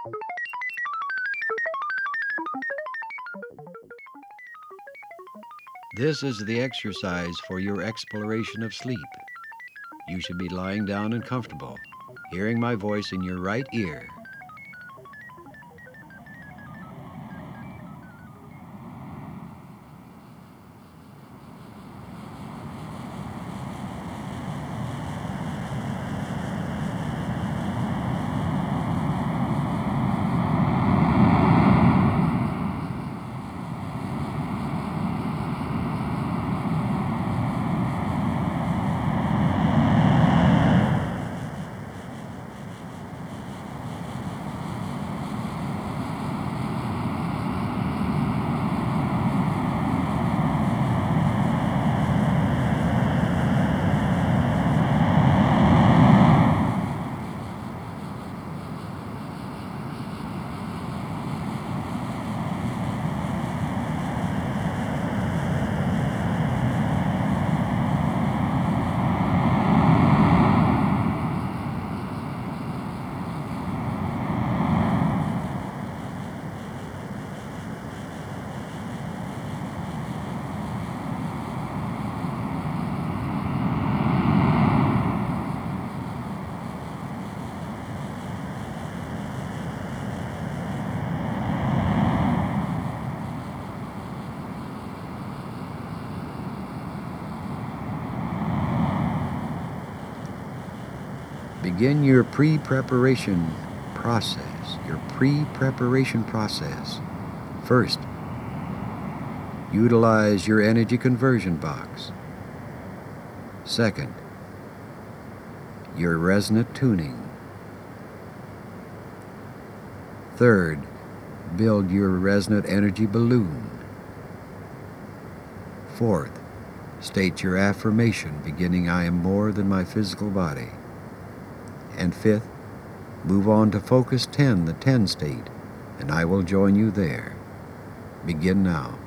This is the exercise for your exploration of sleep. You should be lying down and comfortable, hearing my voice in your right ear. Begin your pre-preparation process. First, utilize your energy conversion box. Second, your resonant tuning. Third, build your resonant energy balloon. Fourth, state your affirmation beginning, "I am more than my physical body." And fifth, move on to Focus 10, the 10 state, and I will join you there. Begin now.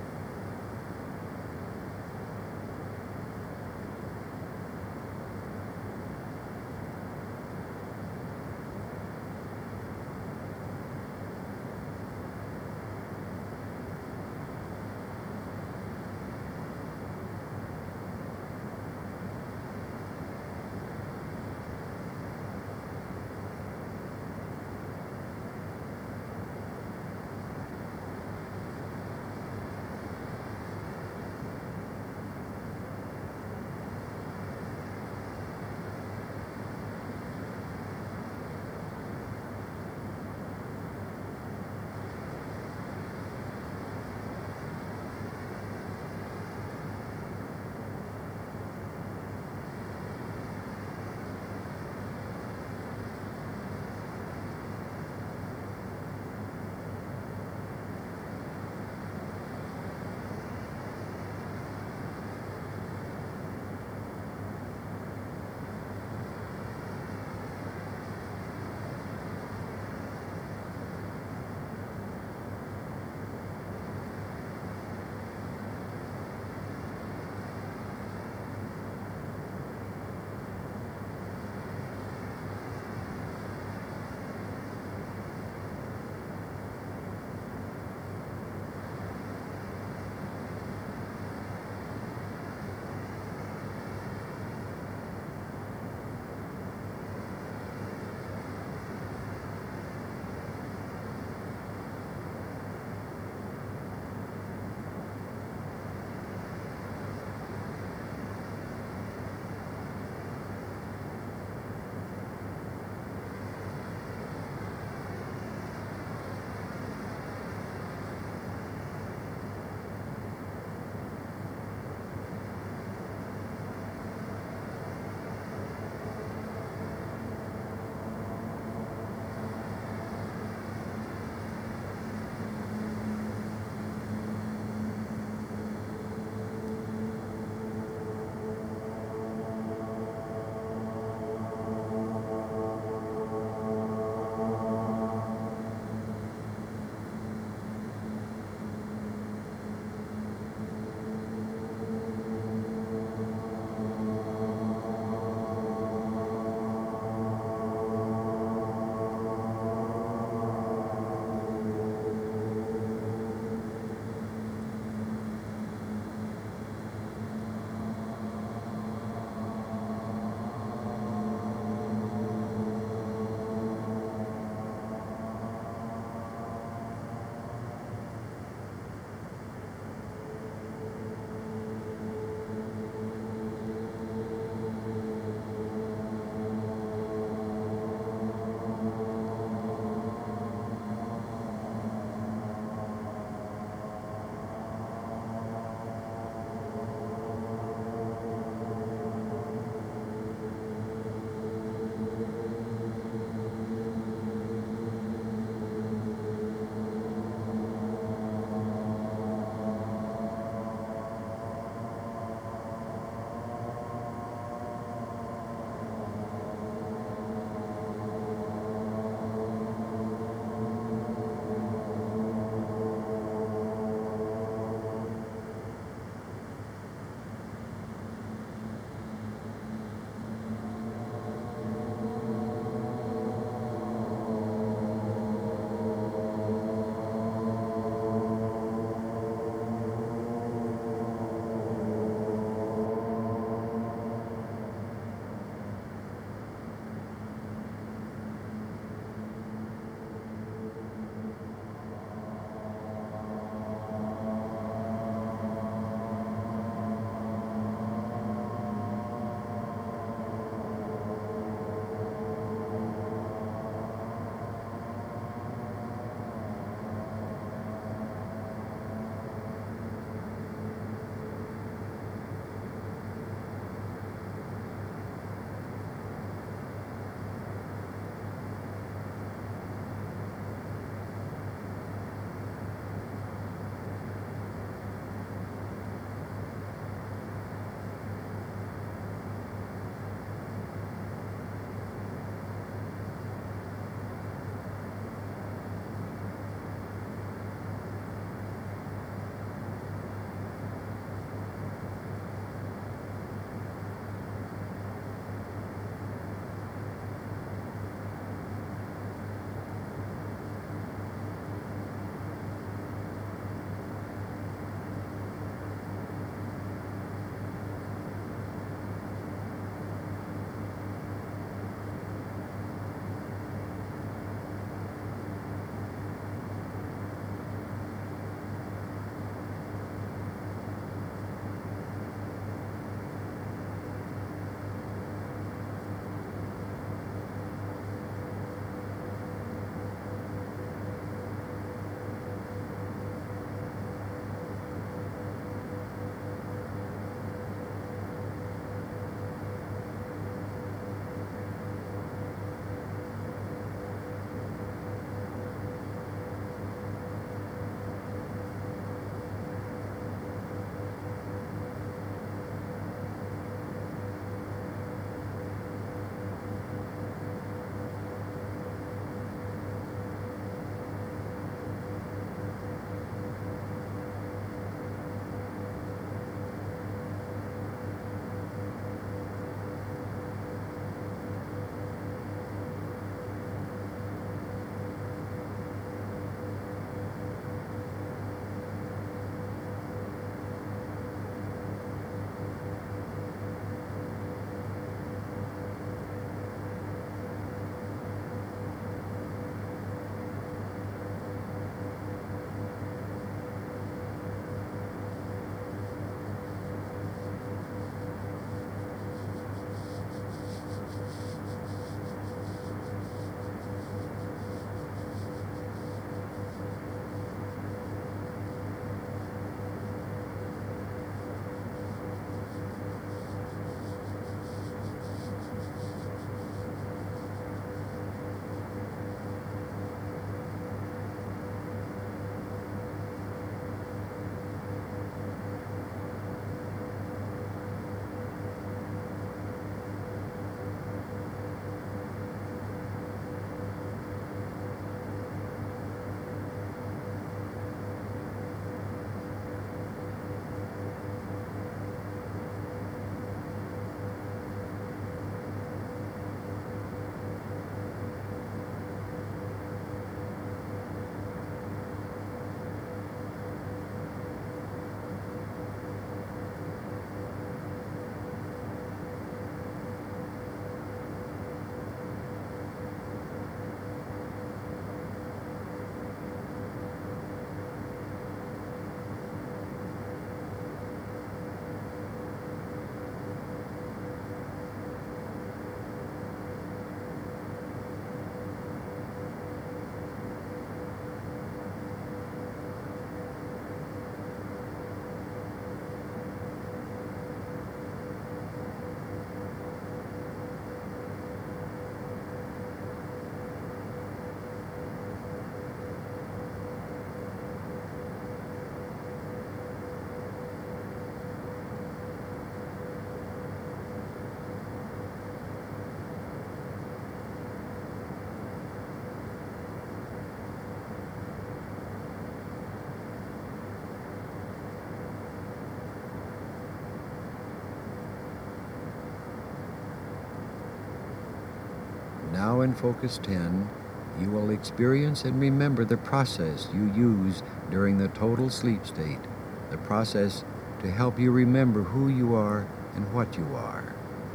Now in Focus 10, you will experience and remember the process you use during the total sleep state, the process to help you remember who you are and what you are.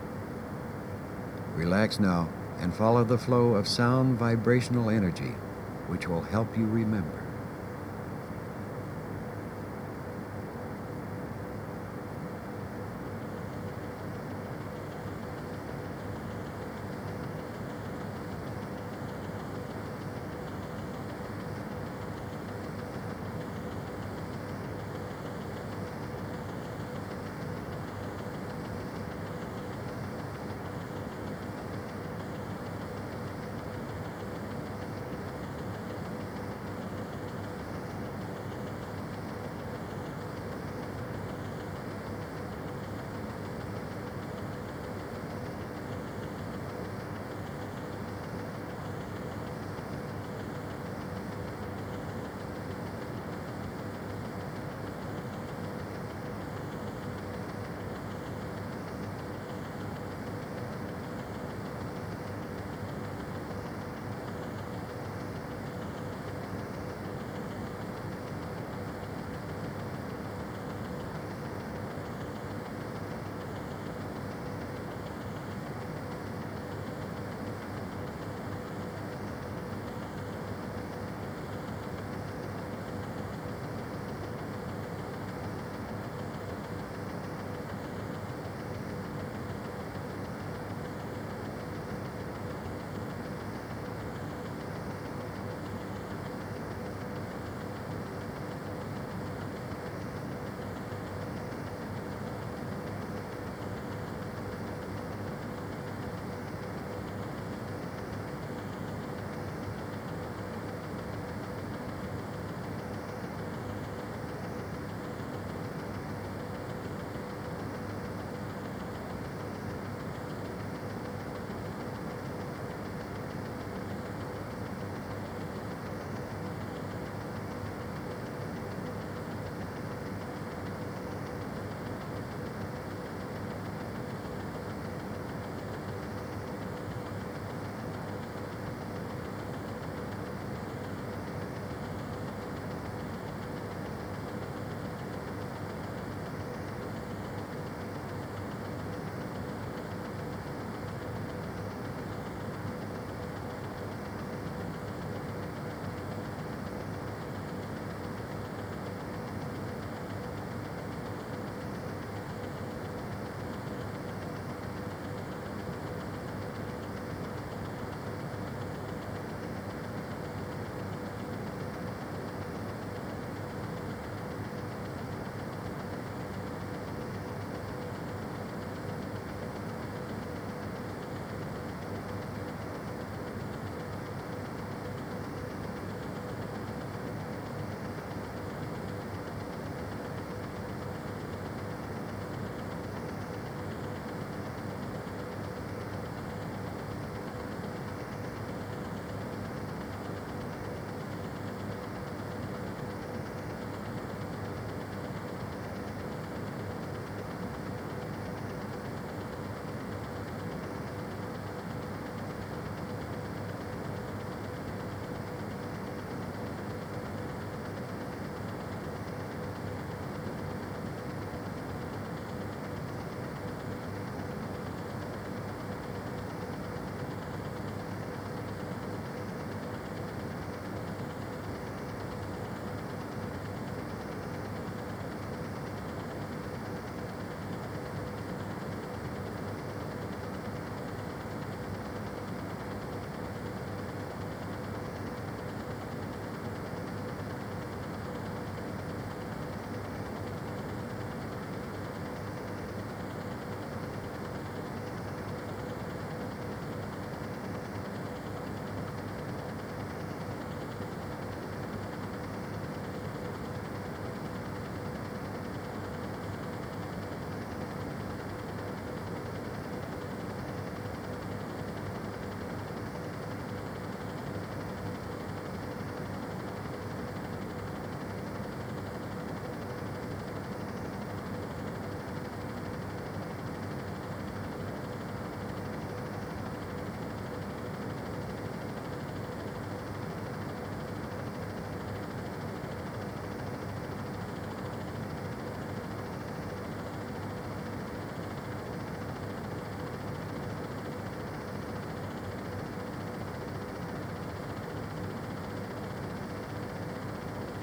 Relax now and follow the flow of sound vibrational energy, which will help you remember.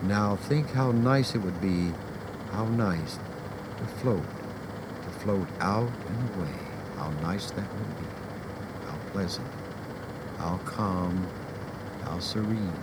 Now think how nice it would be, how nice to float out and away. How nice that would be, how pleasant, how calm, how serene.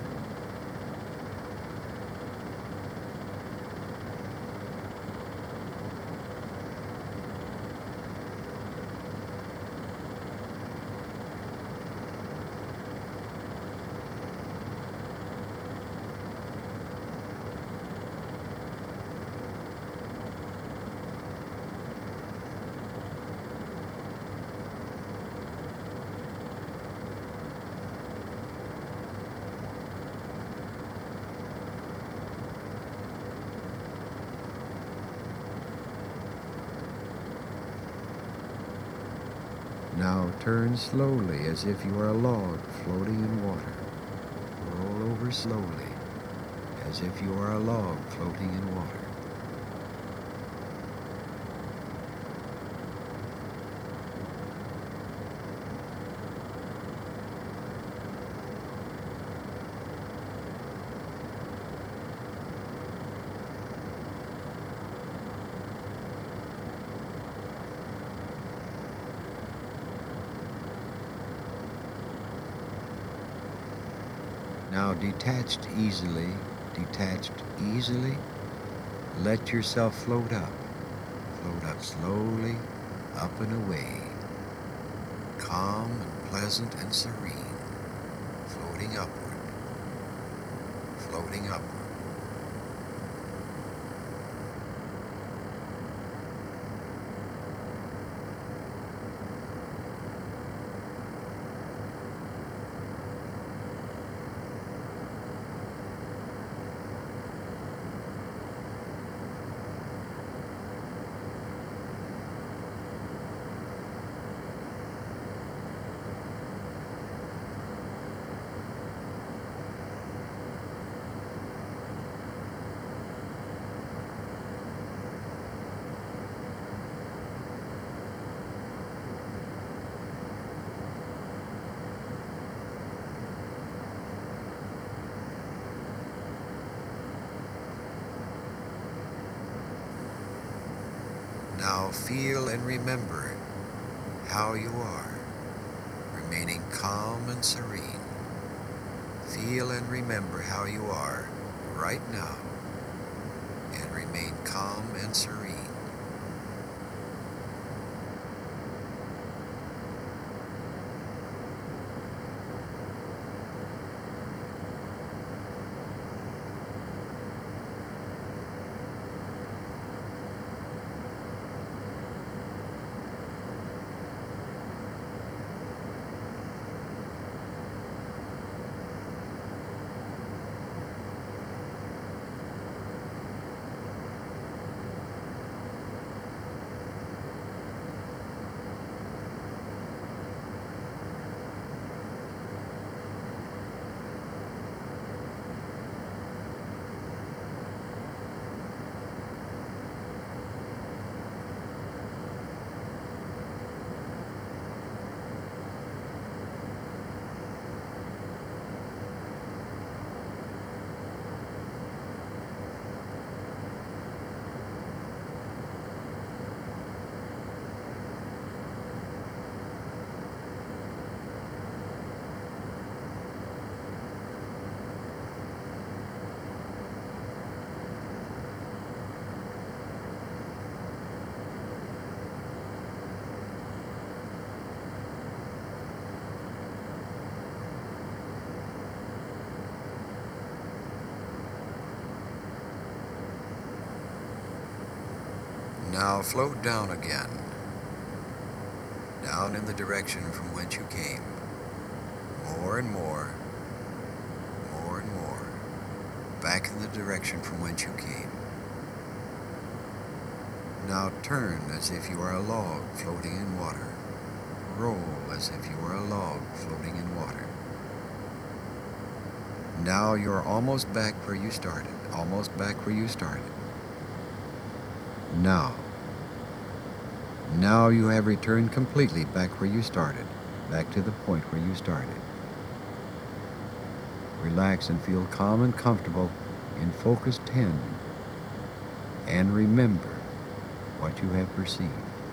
Now turn slowly as if you are a log floating in water. Roll over slowly as if you are a log floating in water. Now detached easily, let yourself float up slowly, up and away, calm and pleasant and serene, floating upward, floating upward. Now feel and remember how you are, remaining calm and serene. Feel and remember how you are right now, and remain calm and serene. Now float down again, down in the direction from whence you came, more and more, more and more, back in the direction from whence you came. Now turn as if you are a log floating in water. Roll as if you were a log floating in water. Now you're almost back where you started, almost back where you started. Now you have returned completely back where you started, back to the point where you started. Relax and feel calm and comfortable in Focus 10 and remember what you have perceived.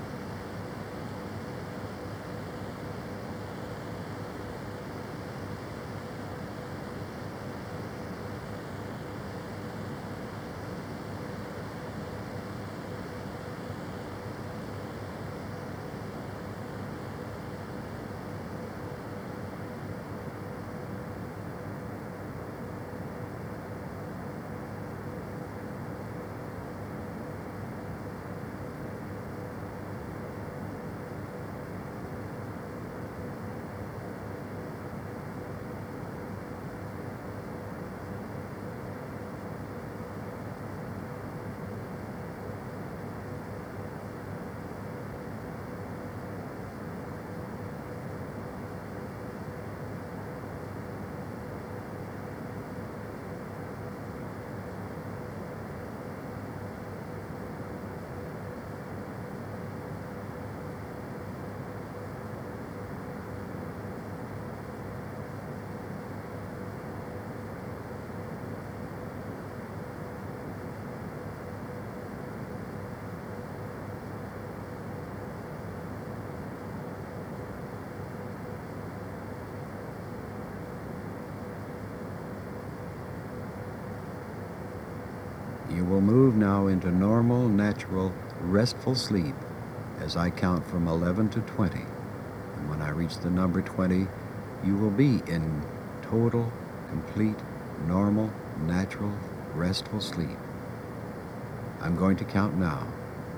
You will move now into normal, natural, restful sleep as I count from 11 to 20. And when I reach the number 20, you will be in total, complete, normal, natural, restful sleep. I'm going to count now.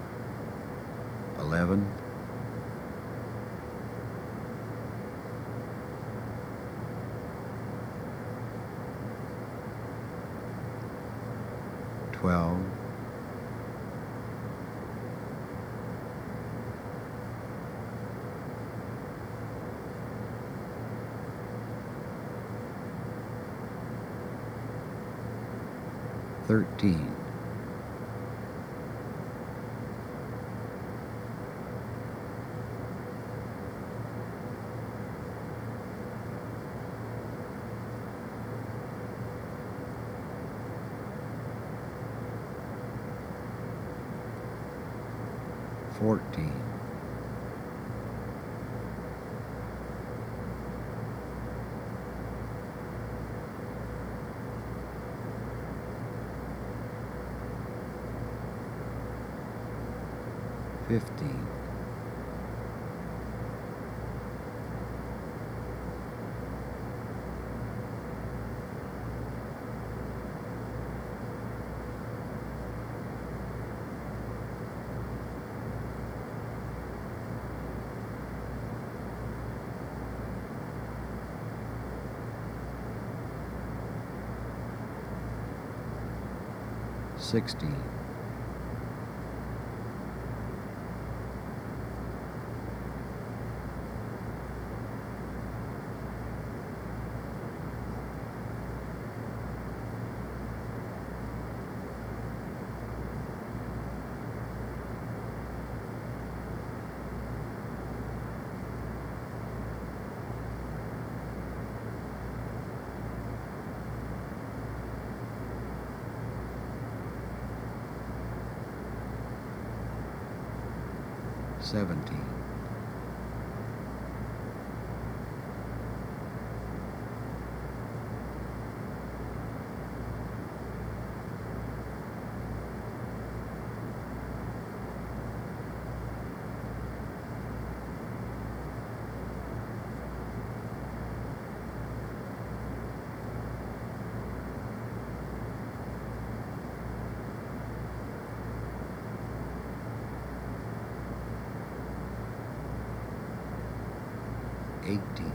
11, 12, 13, 14, 15, 16, 17, 18,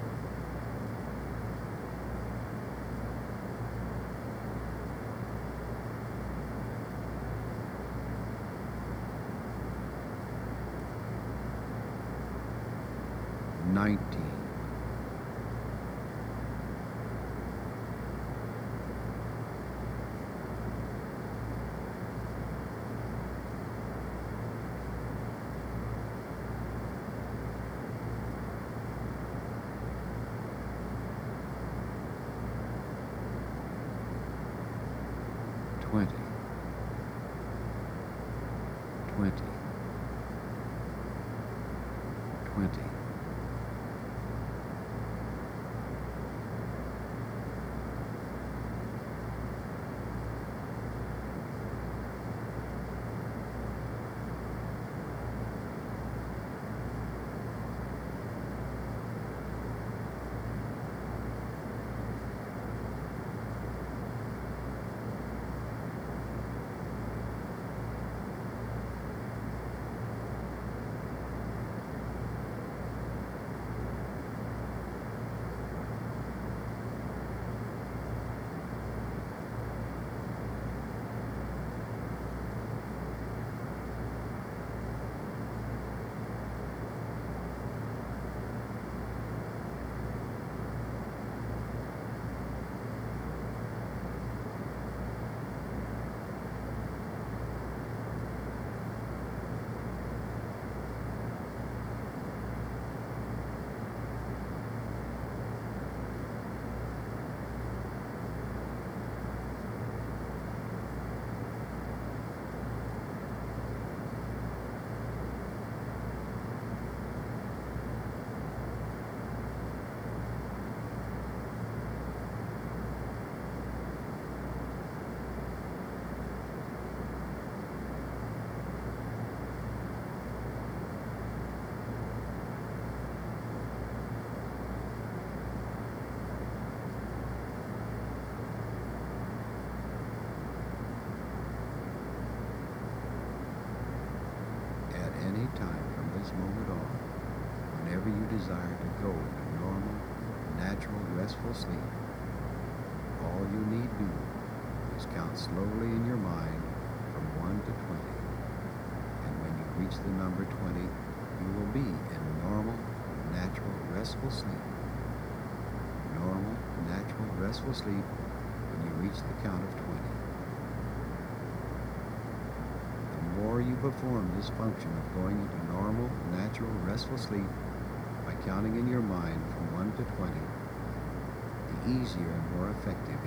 19, 20, 20, 20, 20. At any time from this moment on, whenever you desire to go into normal, natural, restful sleep, all you need do is count slowly in your mind from 1 to 20. And when you reach the number 20, you will be in normal, natural, restful sleep. Normal, natural, restful sleep when you reach the count of 20. The more you perform this function of going into normal, natural, restful sleep by counting in your mind from 1 to 20, the easier and more effective